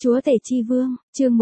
Chúa tể chi vương, chương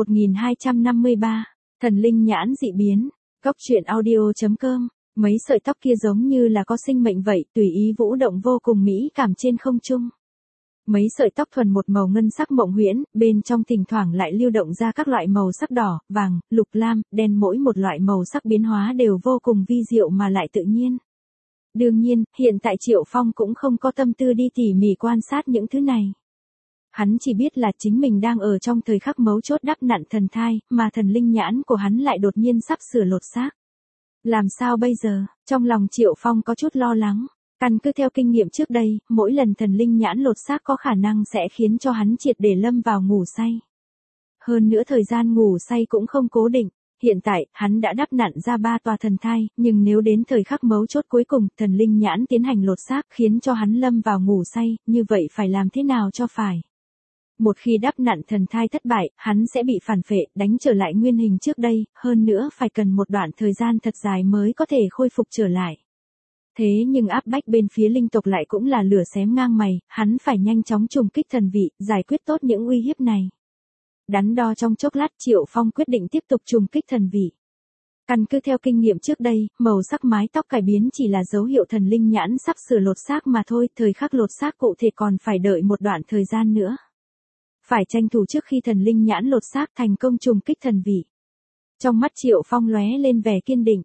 1253, thần linh nhãn dị biến, góc truyện audio.com, mấy sợi tóc kia giống như là có sinh mệnh vậy, tùy ý vũ động vô cùng mỹ cảm trên không trung. Mấy sợi tóc thuần một màu ngân sắc mộng huyễn, bên trong thỉnh thoảng lại lưu động ra các loại màu sắc đỏ, vàng, lục lam, đen, mỗi một loại màu sắc biến hóa đều vô cùng vi diệu mà lại tự nhiên. Đương nhiên, hiện tại Triệu Phong cũng không có tâm tư đi tỉ mỉ quan sát những thứ này. Hắn chỉ biết là chính mình đang ở trong thời khắc mấu chốt đắp nặn thần thai, mà thần linh nhãn của hắn lại đột nhiên sắp sửa lột xác. Làm sao bây giờ? Trong lòng Triệu Phong có chút lo lắng. Căn cứ theo kinh nghiệm trước đây, mỗi lần thần linh nhãn lột xác có khả năng sẽ khiến cho hắn triệt để lâm vào ngủ say. Hơn nữa thời gian ngủ say cũng không cố định. Hiện tại, hắn đã đắp nặn ra 3 tòa thần thai, nhưng nếu đến thời khắc mấu chốt cuối cùng, thần linh nhãn tiến hành lột xác khiến cho hắn lâm vào ngủ say, như vậy phải làm thế nào cho phải? Một khi đắp nặn thần thai thất bại, hắn sẽ bị phản phệ, đánh trở lại nguyên hình trước đây, hơn nữa phải cần một đoạn thời gian thật dài mới có thể khôi phục trở lại. Thế nhưng áp bách bên phía linh tộc lại cũng là lửa xém ngang mày, hắn phải nhanh chóng trùng kích thần vị, giải quyết tốt những uy hiếp này. Đắn đo trong chốc lát, Triệu Phong quyết định tiếp tục trùng kích thần vị. Căn cứ theo kinh nghiệm trước đây, màu sắc mái tóc cải biến chỉ là dấu hiệu thần linh nhãn sắp sửa lột xác mà thôi, thời khắc lột xác cụ thể còn phải đợi một đoạn thời gian nữa. Phải tranh thủ trước khi thần linh nhãn lột xác thành công trùng kích thần vị. Trong mắt Triệu Phong lóe lên vẻ kiên định,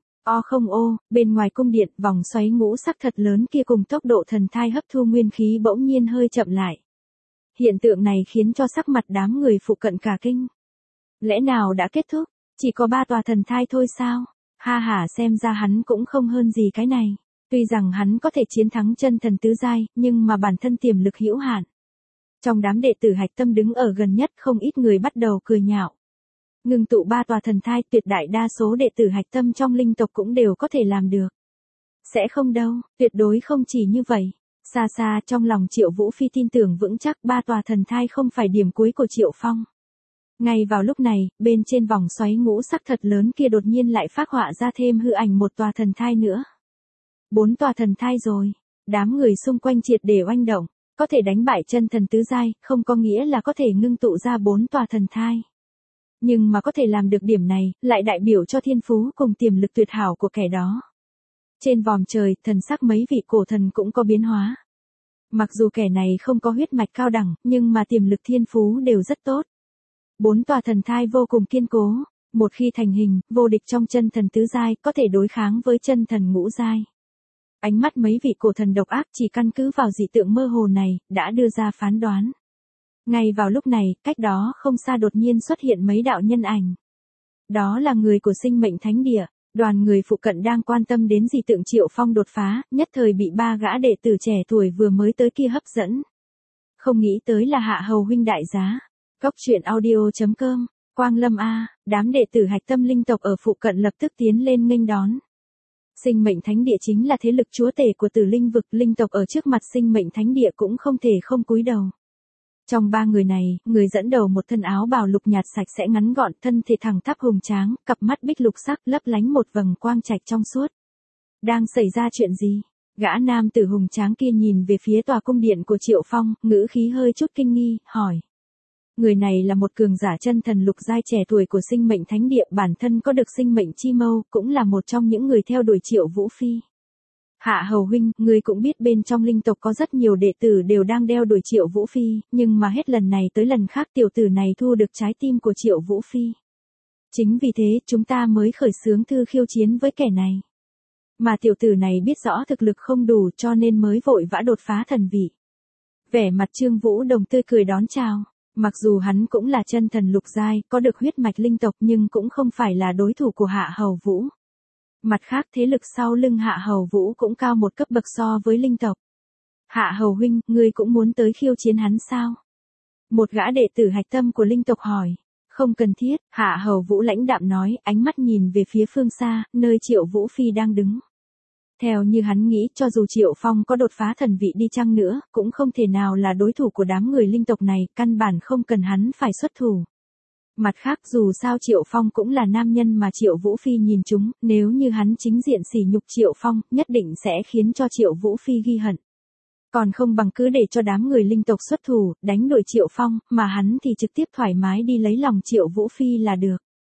bên ngoài cung điện, vòng xoáy ngũ sắc thật lớn kia cùng tốc độ thần thai hấp thu nguyên khí bỗng nhiên hơi chậm lại. Hiện tượng này khiến cho sắc mặt đám người phụ cận cả kinh. Lẽ nào đã kết thúc, chỉ có 3 tòa thần thai thôi sao? Ha ha, xem ra hắn cũng không hơn gì cái này. Tuy rằng hắn có thể chiến thắng chân thần tứ giai, nhưng mà bản thân tiềm lực hữu hạn. Trong đám đệ tử hạch tâm đứng ở gần nhất, không ít người bắt đầu cười nhạo. Ngưng tụ 3 tòa thần thai, tuyệt đại đa số đệ tử hạch tâm trong linh tộc cũng đều có thể làm được. Sẽ không đâu, tuyệt đối không chỉ như vậy. Xa xa trong lòng Triệu Vũ Phi tin tưởng vững chắc 3 tòa thần thai không phải điểm cuối của Triệu Phong. Ngay vào lúc này, bên trên vòng xoáy ngũ sắc thật lớn kia đột nhiên lại phác họa ra thêm hư ảnh 1 tòa thần thai nữa. 4 tòa thần thai rồi, đám người xung quanh triệt để oanh động. Có thể đánh bại chân thần tứ giai, không có nghĩa là có thể ngưng tụ ra 4 tòa thần thai. Nhưng mà có thể làm được điểm này, lại đại biểu cho thiên phú cùng tiềm lực tuyệt hảo của kẻ đó. Trên vòm trời, thần sắc mấy vị cổ thần cũng có biến hóa. Mặc dù kẻ này không có huyết mạch cao đẳng, nhưng mà tiềm lực thiên phú đều rất tốt. 4 tòa thần thai vô cùng kiên cố, một khi thành hình, vô địch trong chân thần tứ giai, có thể đối kháng với chân thần ngũ giai. Ánh mắt mấy vị cổ thần độc ác chỉ căn cứ vào dị tượng mơ hồ này, đã đưa ra phán đoán. Ngay vào lúc này, cách đó không xa đột nhiên xuất hiện mấy đạo nhân ảnh. Đó là người của sinh mệnh thánh địa, đoàn người phụ cận đang quan tâm đến dị tượng Triệu Phong đột phá, nhất thời bị 3 gã đệ tử trẻ tuổi vừa mới tới kia hấp dẫn. Không nghĩ tới là Hạ Hầu huynh đại giá. Góc truyện audio.com, Quang Lâm A, đám đệ tử hạch tâm linh tộc ở phụ cận lập tức tiến lên nghênh đón. Sinh mệnh thánh địa chính là thế lực chúa tể của Tử Linh vực, linh tộc ở trước mặt sinh mệnh thánh địa cũng không thể không cúi đầu. Trong 3 người này, người dẫn đầu một thân áo bào lục nhạt sạch sẽ ngắn gọn, thân thể thẳng tắp hùng tráng, cặp mắt bích lục sắc lấp lánh một vầng quang trạch trong suốt. Đang xảy ra chuyện gì? Gã nam tử hùng tráng kia nhìn về phía tòa cung điện của Triệu Phong, ngữ khí hơi chút kinh nghi, hỏi. Người này là một cường giả chân thần lục giai trẻ tuổi của sinh mệnh thánh địa, bản thân có được sinh mệnh chi mâu, cũng là một trong những người theo đuổi Triệu Vũ Phi. Hạ Hầu huynh, người cũng biết bên trong linh tộc có rất nhiều đệ tử đều đang đeo đuổi Triệu Vũ Phi, nhưng mà hết lần này tới lần khác tiểu tử này thu được trái tim của Triệu Vũ Phi. Chính vì thế chúng ta mới khởi xướng thư khiêu chiến với kẻ này. Mà tiểu tử này biết rõ thực lực không đủ cho nên mới vội vã đột phá thần vị. Vẻ mặt Trương Vũ Đồng tươi cười đón chào. Mặc dù hắn cũng là chân thần lục giai, có được huyết mạch linh tộc nhưng cũng không phải là đối thủ của Hạ Hầu Vũ. Mặt khác thế lực sau lưng Hạ Hầu Vũ cũng cao một cấp bậc so với linh tộc. Hạ Hầu huynh, ngươi cũng muốn tới khiêu chiến hắn sao? Một gã đệ tử hạch tâm của linh tộc hỏi. Không cần thiết, Hạ Hầu Vũ lãnh đạm nói, ánh mắt nhìn về phía phương xa, nơi Triệu Vũ Phi đang đứng. Theo như hắn nghĩ, cho dù Triệu Phong có đột phá thần vị đi chăng nữa, cũng không thể nào là đối thủ của đám người linh tộc này, căn bản không cần hắn phải xuất thủ. Mặt khác dù sao Triệu Phong cũng là nam nhân mà Triệu Vũ Phi nhìn chúng, nếu như hắn chính diện sỉ nhục Triệu Phong, nhất định sẽ khiến cho Triệu Vũ Phi ghi hận. Còn không bằng cứ để cho đám người linh tộc xuất thủ, đánh đuổi Triệu Phong, mà hắn thì trực tiếp thoải mái đi lấy lòng Triệu Vũ Phi là được.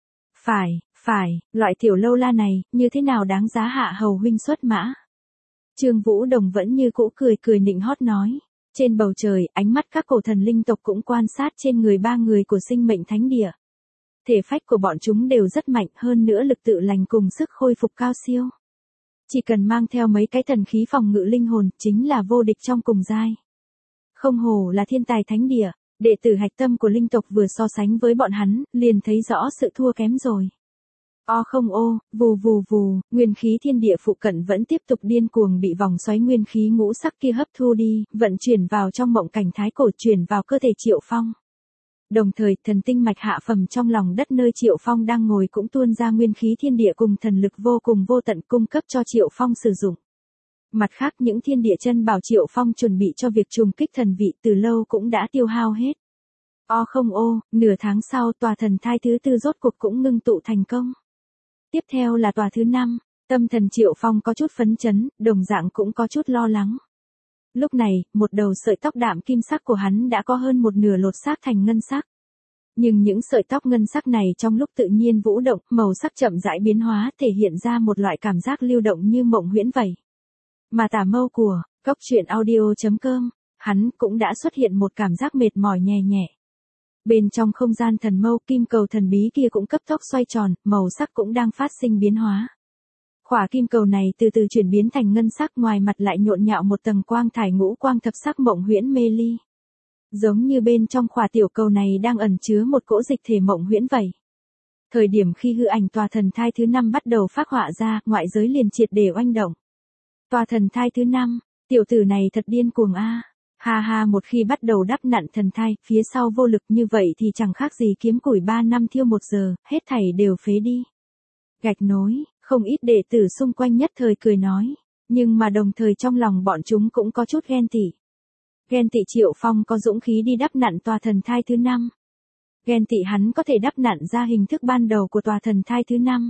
Phải, loại tiểu lâu la này, như thế nào đáng giá Hạ hầu huynh xuất mã. Trương Vũ Đồng vẫn như cũ cười nịnh hót nói. Trên bầu trời, ánh mắt các cổ thần linh tộc cũng quan sát trên người ba người của sinh mệnh thánh địa. Thể phách của bọn chúng đều rất mạnh, hơn nữa lực tự lành cùng sức khôi phục cao siêu. Chỉ cần mang theo mấy cái thần khí phòng ngự linh hồn, chính là vô địch trong cùng giai. Không hổ là thiên tài thánh địa, đệ tử hạch tâm của linh tộc vừa so sánh với bọn hắn, liền thấy rõ sự thua kém rồi. Không ô, vù, nguyên khí thiên địa phụ cận vẫn tiếp tục điên cuồng bị vòng xoáy nguyên khí ngũ sắc kia hấp thu đi, vận chuyển vào trong mộng cảnh thái cổ, chuyển vào cơ thể Triệu Phong. Đồng thời, thần tinh mạch hạ phẩm trong lòng đất nơi Triệu Phong đang ngồi cũng tuôn ra nguyên khí thiên địa cùng thần lực vô cùng vô tận cung cấp cho Triệu Phong sử dụng. Mặt khác, những thiên địa chân bảo Triệu Phong chuẩn bị cho việc trùng kích thần vị từ lâu cũng đã tiêu hao hết. Không ô, nửa tháng sau tòa thần thai thứ 4 rốt cuộc cũng ngưng tụ thành công. Tiếp theo là tòa thứ 5, tâm thần Triệu Phong có chút phấn chấn, đồng dạng cũng có chút lo lắng. Lúc này, một đầu sợi tóc đạm kim sắc của hắn đã có hơn một nửa lột xác thành ngân sắc. Nhưng những sợi tóc ngân sắc này trong lúc tự nhiên vũ động, màu sắc chậm rãi biến hóa, thể hiện ra một loại cảm giác lưu động như mộng huyễn vậy. Mà tả mâu của Cốc Truyện Audio.com, hắn cũng đã xuất hiện một cảm giác mệt mỏi nhẹ nhẹ. Bên trong không gian thần mâu, kim cầu thần bí kia cũng cấp tốc xoay tròn, màu sắc cũng đang phát sinh biến hóa. Khỏa kim cầu này từ từ chuyển biến thành ngân sắc, ngoài mặt lại nhộn nhạo một tầng quang thải ngũ quang thập sắc mộng huyễn mê ly. Giống như bên trong khỏa tiểu cầu này đang ẩn chứa một cỗ dịch thể mộng huyễn vậy. Thời điểm khi hư ảnh tòa thần thai thứ 5 bắt đầu phác họa ra, ngoại giới liền triệt để oanh động. Tòa thần thai thứ 5, tiểu tử này thật điên cuồng a. Ha, một khi bắt đầu đắp nặn thần thai, phía sau vô lực như vậy thì chẳng khác gì kiếm củi 3 năm thiêu 1 giờ, hết thảy đều phế đi. Gạch nối, không ít đệ tử xung quanh nhất thời cười nói, nhưng mà đồng thời trong lòng bọn chúng cũng có chút ghen tị. Ghen tị Triệu Phong có dũng khí đi đắp nặn tòa thần thai thứ 5. Ghen tị hắn có thể đắp nặn ra hình thức ban đầu của tòa thần thai thứ 5.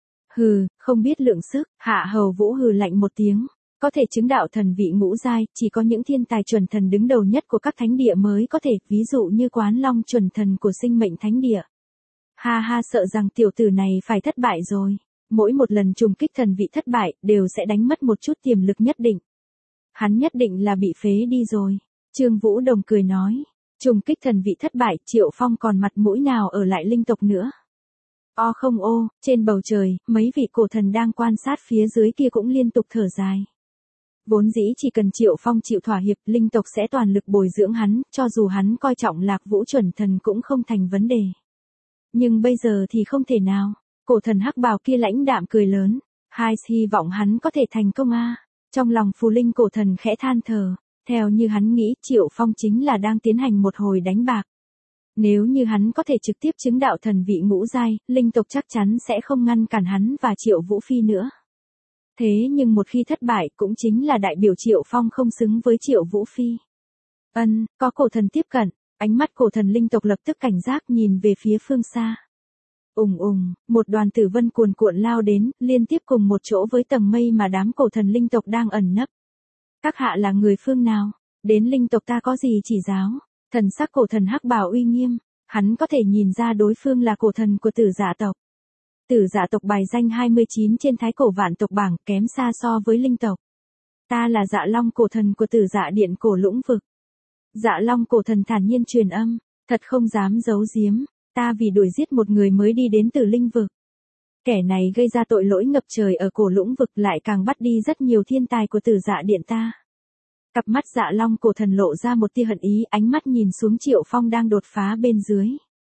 Hừ, không biết lượng sức, Hạ Hầu Vũ hừ lạnh một tiếng. Có thể chứng đạo thần vị ngũ giai, chỉ có những thiên tài chuẩn thần đứng đầu nhất của các thánh địa mới có thể, ví dụ như Quán Long chuẩn thần của sinh mệnh thánh địa. Ha, sợ rằng tiểu tử này phải thất bại rồi. Mỗi một lần trùng kích thần vị thất bại, đều sẽ đánh mất một chút tiềm lực nhất định. Hắn nhất định là bị phế đi rồi. Trương Vũ Đồng cười nói, trùng kích thần vị thất bại, Triệu Phong còn mặt mũi nào ở lại linh tộc nữa. Không ô, trên bầu trời, mấy vị cổ thần đang quan sát phía dưới kia cũng liên tục thở dài. Vốn dĩ chỉ cần Triệu Phong chịu thỏa hiệp, linh tộc sẽ toàn lực bồi dưỡng hắn, cho dù hắn coi trọng Lạc Vũ chuẩn thần cũng không thành vấn đề. Nhưng bây giờ thì không thể nào. Cổ thần hắc bào kia lãnh đạm cười lớn, hy vọng hắn có thể thành công a. Trong lòng phù linh cổ thần khẽ than thở, theo như hắn nghĩ Triệu Phong chính là đang tiến hành một hồi đánh bạc. Nếu như hắn có thể trực tiếp chứng đạo thần vị ngũ giai, linh tộc chắc chắn sẽ không ngăn cản hắn và Triệu Vũ Phi nữa. Thế nhưng một khi thất bại cũng chính là đại biểu Triệu Phong không xứng với Triệu Vũ Phi. Có cổ thần tiếp cận, ánh mắt cổ thần linh tộc lập tức cảnh giác nhìn về phía phương xa. Một đoàn tử vân cuồn cuộn lao đến, liên tiếp cùng một chỗ với tầng mây mà đám cổ thần linh tộc đang ẩn nấp. Các hạ là người phương nào? Đến linh tộc ta có gì chỉ giáo? Thần sắc cổ thần hắc bào uy nghiêm, hắn có thể nhìn ra đối phương là cổ thần của Tử Dạ tộc. Tử Dạ tộc bài danh 29 trên thái cổ vạn tộc bảng, kém xa so với linh tộc. Ta là Dạ Long cổ thần của Tử Dạ điện cổ lũng vực. Dạ Long cổ thần thản nhiên truyền âm, thật không dám giấu giếm, ta vì đuổi giết một người mới đi đến Tử Linh vực. Kẻ này gây ra tội lỗi ngập trời ở cổ lũng vực, lại càng bắt đi rất nhiều thiên tài của Tử Dạ điện ta. Cặp mắt Dạ Long cổ thần lộ ra một tia hận ý, ánh mắt nhìn xuống Triệu Phong đang đột phá bên dưới.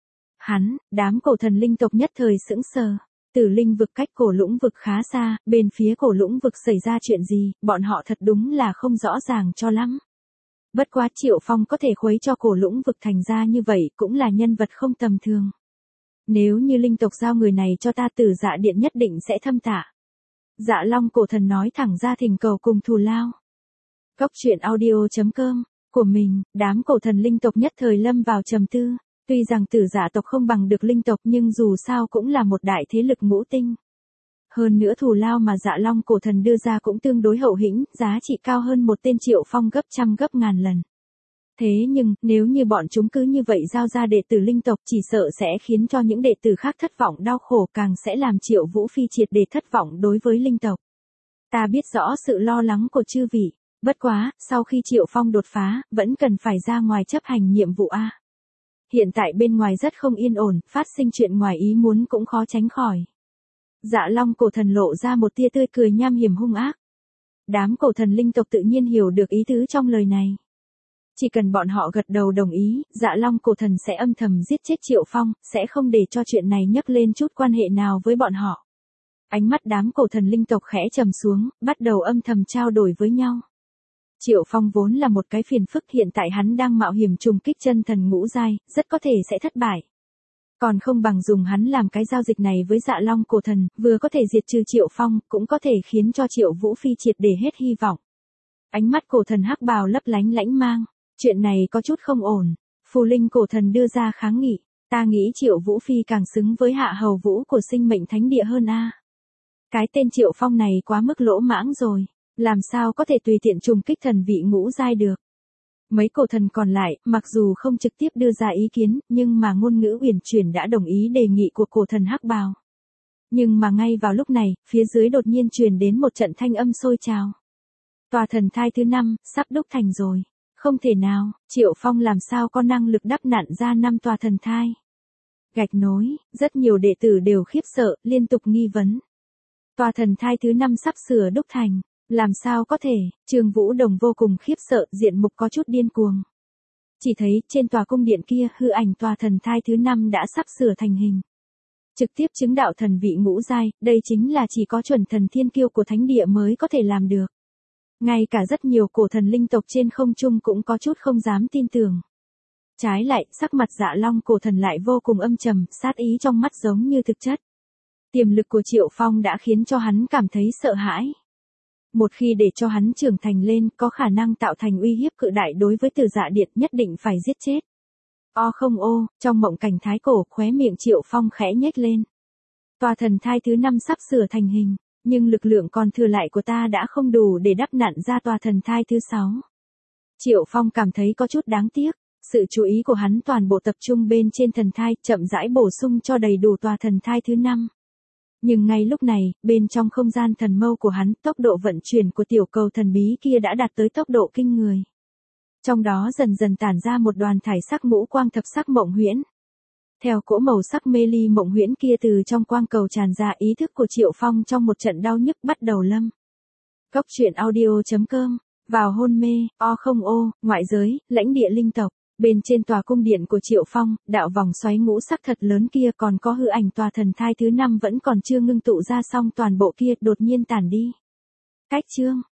Đám cổ thần linh tộc nhất thời sững sờ. Tử Linh vực cách cổ lũng vực khá xa, bên phía cổ lũng vực xảy ra chuyện gì, bọn họ thật đúng là không rõ ràng cho lắm. Bất quá Triệu Phong có thể khuấy cho cổ lũng vực thành ra như vậy cũng là nhân vật không tầm thường. Nếu như linh tộc giao người này cho ta, Tử Dạ điện nhất định sẽ thâm tạ. Dạ Long cổ thần nói thẳng ra thỉnh cầu cùng thù lao. Cốc Truyện Audio.com, của mình, đám cổ thần linh tộc nhất thời lâm vào trầm tư. Tuy rằng Tử Dạ tộc không bằng được linh tộc nhưng dù sao cũng là một đại thế lực ngũ tinh. Hơn nữa thù lao mà Dạ Long cổ thần đưa ra cũng tương đối hậu hĩnh, giá trị cao hơn một tên Triệu Phong gấp trăm gấp ngàn lần. Thế nhưng, nếu như bọn chúng cứ như vậy giao ra đệ tử linh tộc chỉ sợ sẽ khiến cho những đệ tử khác thất vọng đau khổ, càng sẽ làm Triệu Vũ Phi triệt để thất vọng đối với linh tộc. Ta biết rõ sự lo lắng của chư vị, bất quá, sau khi Triệu Phong đột phá, vẫn cần phải ra ngoài chấp hành nhiệm vụ a. Hiện tại bên ngoài rất không yên ổn, phát sinh chuyện ngoài ý muốn cũng khó tránh khỏi. Dạ Long cổ thần lộ ra một tia tươi cười nham hiểm hung ác. Đám cổ thần linh tộc tự nhiên hiểu được ý tứ trong lời này. Chỉ cần bọn họ gật đầu đồng ý, Dạ Long cổ thần sẽ âm thầm giết chết Triệu Phong, sẽ không để cho chuyện này nhắc lên chút quan hệ nào với bọn họ. Ánh mắt đám cổ thần linh tộc khẽ trầm xuống, bắt đầu âm thầm trao đổi với nhau. Triệu Phong vốn là một cái phiền phức, hiện tại hắn đang mạo hiểm trùng kích chân thần ngũ giai, rất có thể sẽ thất bại. Còn không bằng dùng hắn làm cái giao dịch này với Dạ Long cổ thần, vừa có thể diệt trừ Triệu Phong, cũng có thể khiến cho Triệu Vũ Phi triệt để hết hy vọng. Ánh mắt cổ thần hắc bào lấp lánh lãnh mang, chuyện này có chút không ổn. Phù Linh cổ thần đưa ra kháng nghị, ta nghĩ Triệu Vũ Phi càng xứng với hạ hầu vũ của sinh mệnh thánh địa hơn a. Cái tên Triệu Phong này quá mức lỗ mãng rồi, làm sao có thể tùy tiện trùng kích thần vị ngũ giai được. Mấy cổ thần còn lại, mặc dù không trực tiếp đưa ra ý kiến, nhưng mà ngôn ngữ uyển chuyển đã đồng ý đề nghị của cổ thần hắc bào. Nhưng mà ngay vào lúc này, phía dưới đột nhiên truyền đến một trận thanh âm sôi trào. Tòa thần thai thứ 5, sắp đúc thành rồi. Không thể nào, Triệu Phong làm sao có năng lực đắp nặn ra 5 tòa thần thai. Gạch nối, rất nhiều đệ tử đều khiếp sợ, liên tục nghi vấn. Tòa thần thai thứ 5 sắp sửa đúc thành. Làm sao có thể, Trương Vũ Đồng vô cùng khiếp sợ, diện mục có chút điên cuồng. Chỉ thấy, trên tòa cung điện kia, hư ảnh tòa thần thai thứ 5 đã sắp sửa thành hình. Trực tiếp chứng đạo thần vị ngũ giai, đây chính là chỉ có chuẩn thần thiên kiêu của thánh địa mới có thể làm được. Ngay cả rất nhiều cổ thần linh tộc trên không trung cũng có chút không dám tin tưởng. Trái lại, sắc mặt Dạ Long cổ thần lại vô cùng âm trầm, sát ý trong mắt giống như thực chất. Tiềm lực của Triệu Phong đã khiến cho hắn cảm thấy sợ hãi. Một khi để cho hắn trưởng thành lên, có khả năng tạo thành uy hiếp cự đại đối với Từ Dạ Điện, nhất định phải giết chết. O không ô, trong mộng cảnh thái cổ, khóe miệng Triệu Phong khẽ nhếch lên. Tòa thần thai thứ 5 sắp sửa thành hình, nhưng lực lượng còn thừa lại của ta đã không đủ để đắp nặn ra tòa thần thai thứ 6. Triệu Phong cảm thấy có chút đáng tiếc, sự chú ý của hắn toàn bộ tập trung bên trên thần thai, chậm rãi bổ sung cho đầy đủ tòa thần thai thứ 5. Nhưng ngay lúc này, bên trong không gian thần mâu của hắn, tốc độ vận chuyển của tiểu cầu thần bí kia đã đạt tới tốc độ kinh người. Trong đó dần dần tản ra một đoàn thải sắc ngũ quang thập sắc mộng huyễn. Theo cỗ màu sắc mê ly mộng huyễn kia từ trong quang cầu tràn ra, ý thức của Triệu Phong trong một trận đau nhức bắt đầu lâm. Góc truyện audio.com, vào hôn mê, o không ô, ngoại giới, lãnh địa linh tộc. Bên trên tòa cung điện của Triệu Phong, đạo vòng xoáy ngũ sắc thật lớn kia còn có hư ảnh tòa thần thai thứ 5 vẫn còn chưa ngưng tụ ra xong toàn bộ kia, đột nhiên tản đi. Cách chương